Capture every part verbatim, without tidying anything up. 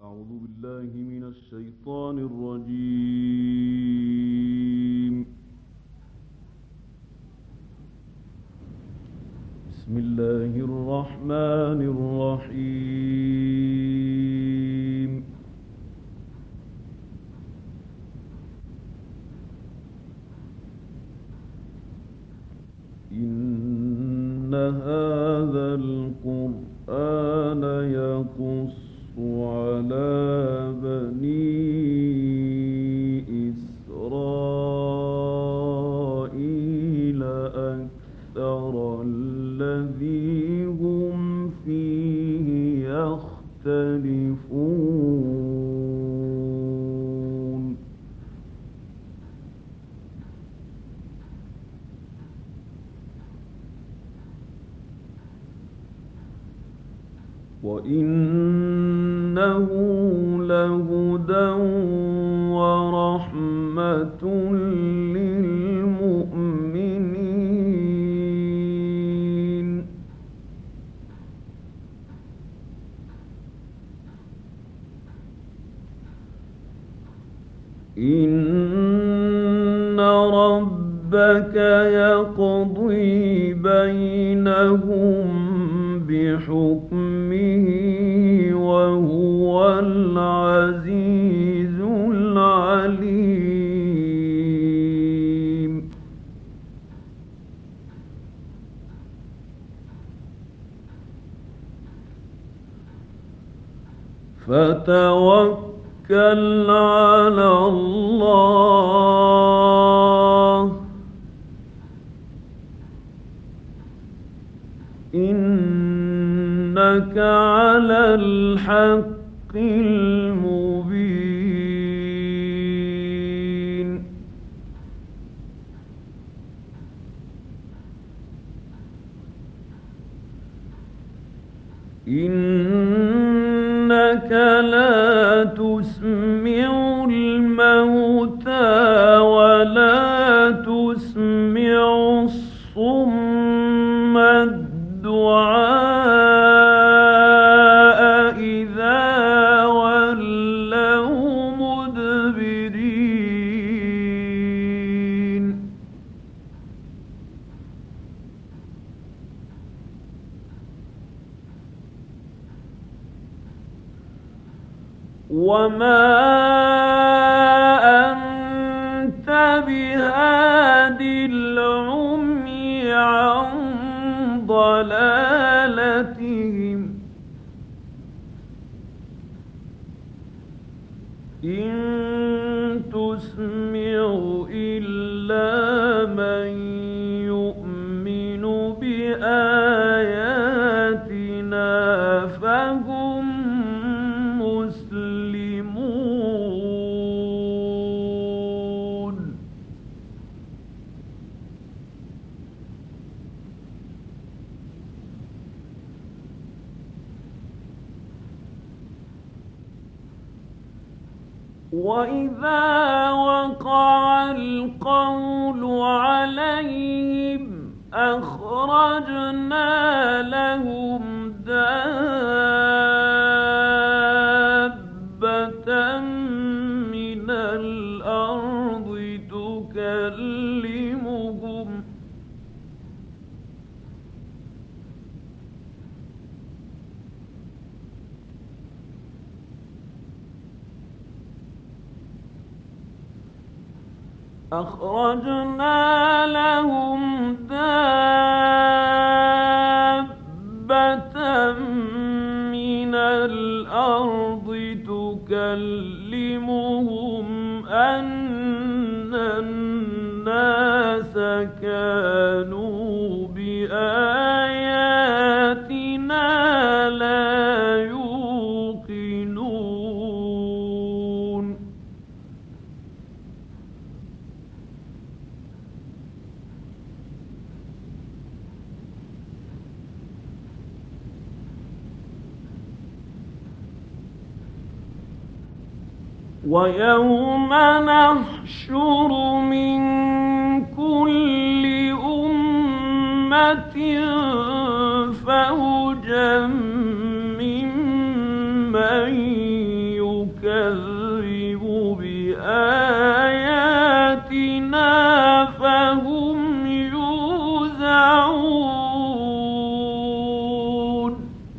أعوذ بالله من الشيطان الرجيم. بسم الله الرحمن الرحيم. إن هذا القرآن يقص على بني إسرائيل أكثر الذي هم فيه يختلفون. وإنه لهدى ورحمة للمؤمنين. إن ربك يقضي بينهم بحكمه وهو العزيز العليم. فتوكل على الله إنك على الحق المبين. إنك لا تسمع الموتى ولا تسمع الصم الدعاء إذا ولوا مدبرين. وما أنت بهاد العمي عن ضلالتهم إن تسمع إلا من يؤمن بآياتنا فهم مسلمون. وإذا وقع القول عليهم أخرجنا لهم دابة من الأرض تكلمهم أخرجنا لهم دابة من الأرض تكلمهم أن الناس كانوا بآياتنا لا يوقنون. ويوم نحشر من كل أمة فوجا ممن يكذب بآياتنا فهم يوزعون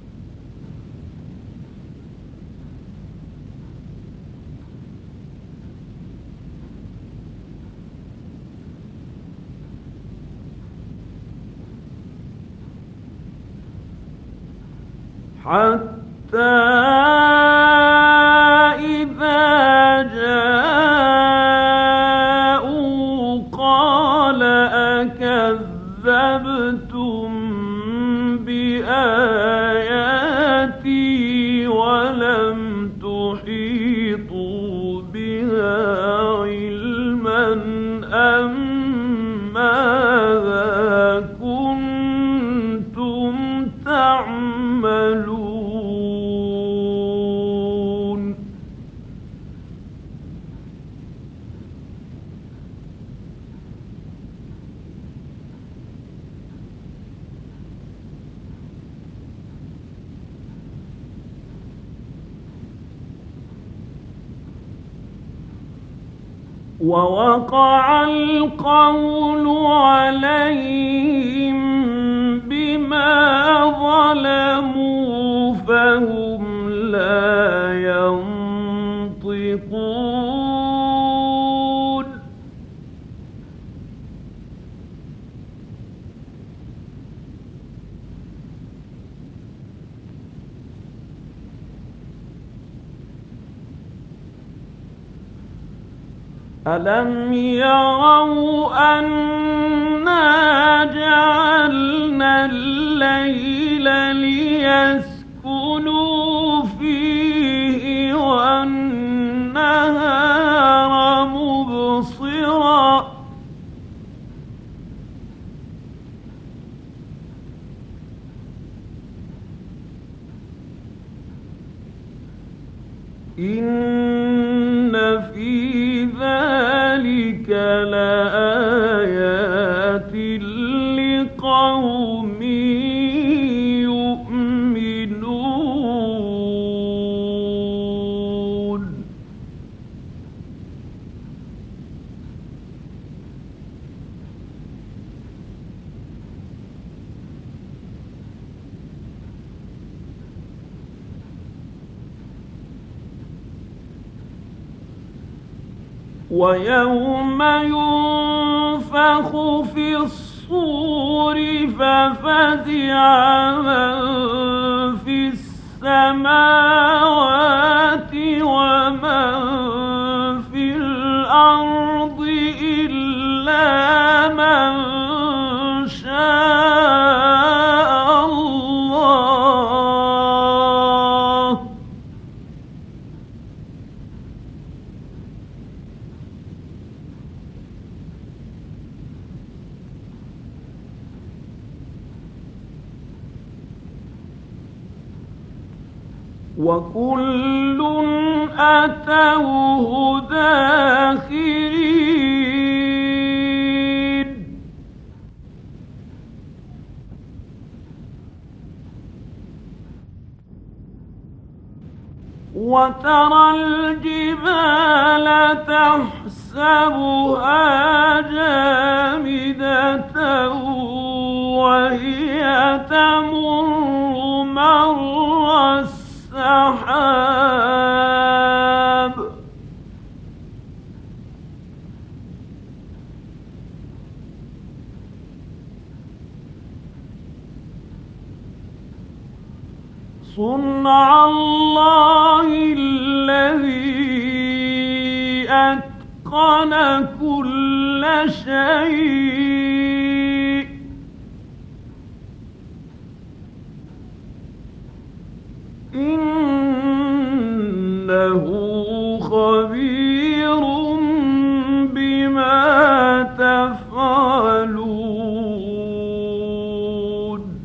حتى إذا جاءوا قال أكذبتم بآياتي ولم تحيطوا بها علما أم ماذا كنتم تعملون ووقع القول عليهم بما ظلموا فهم لا ينطقون ألم يروا أنا جعلنا الليل ليسكنوا فيه والنهار مبصرا إن في ذلك لآيات لقوم يؤمنون ويوم ينفخ في الصور ففزع من في السماوات ومن في الأرض إلا من شاء الله وكل أتوه داخرين وترى الجبال تحسبها جامدة وهي تمر مر السحاب صنع الله الذي أتقن كل شيء إنه خبير بما تفعلون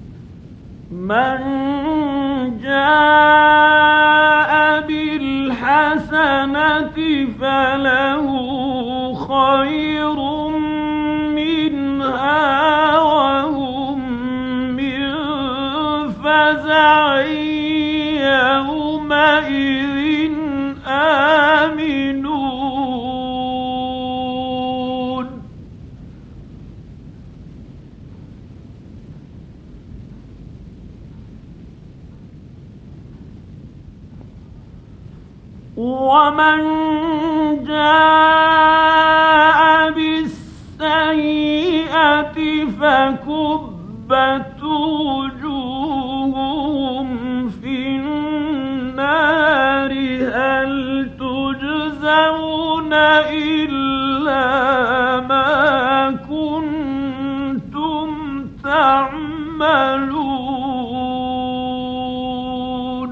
من جاء بالحق الحسنة فله خير منها وهم من فزع يومئذ آمنون ومن جاء بالسيئة فكبت وجوههم في النار هل تجزون إلا ما كنتم تعملون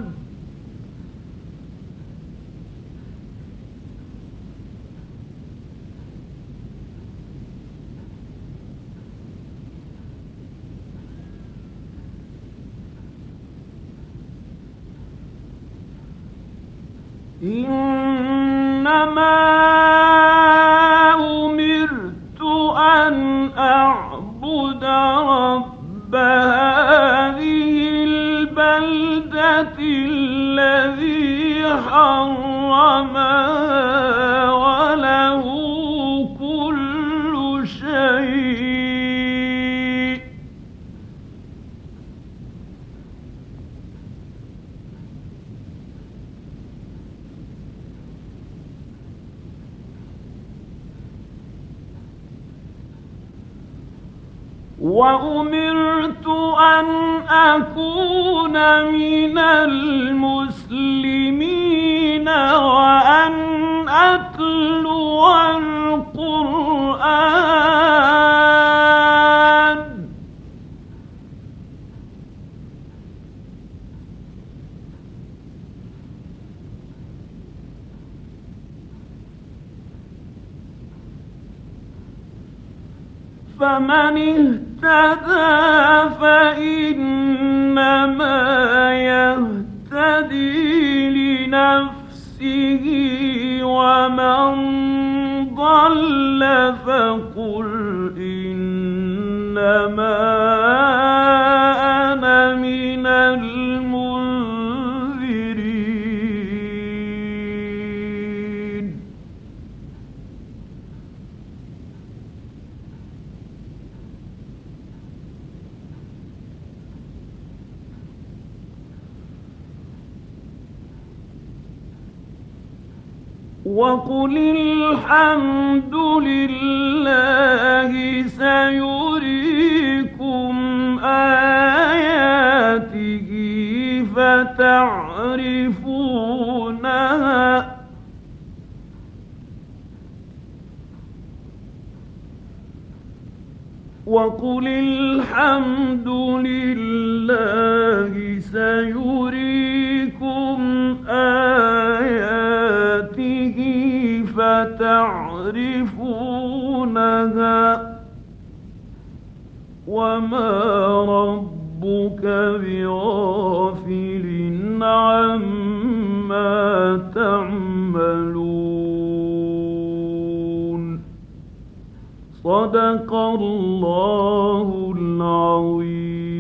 إنما أمرت أن أعبد رب هذه البلدة الذي حرمها وله كل شيء وأمرت أن أكون من المسلمين وأن أتلو القرآن فمن اهتدى فإنما يهتدي لنفسه ومن ضل فقل إنما أنا من المنذرين وقل الحمد لله سيريكم آياته فتعرفونها وقل الحمد لله سيريكم آياته فتعرفونها وما ربك بغافل عما تعملون صدق الله العظيم.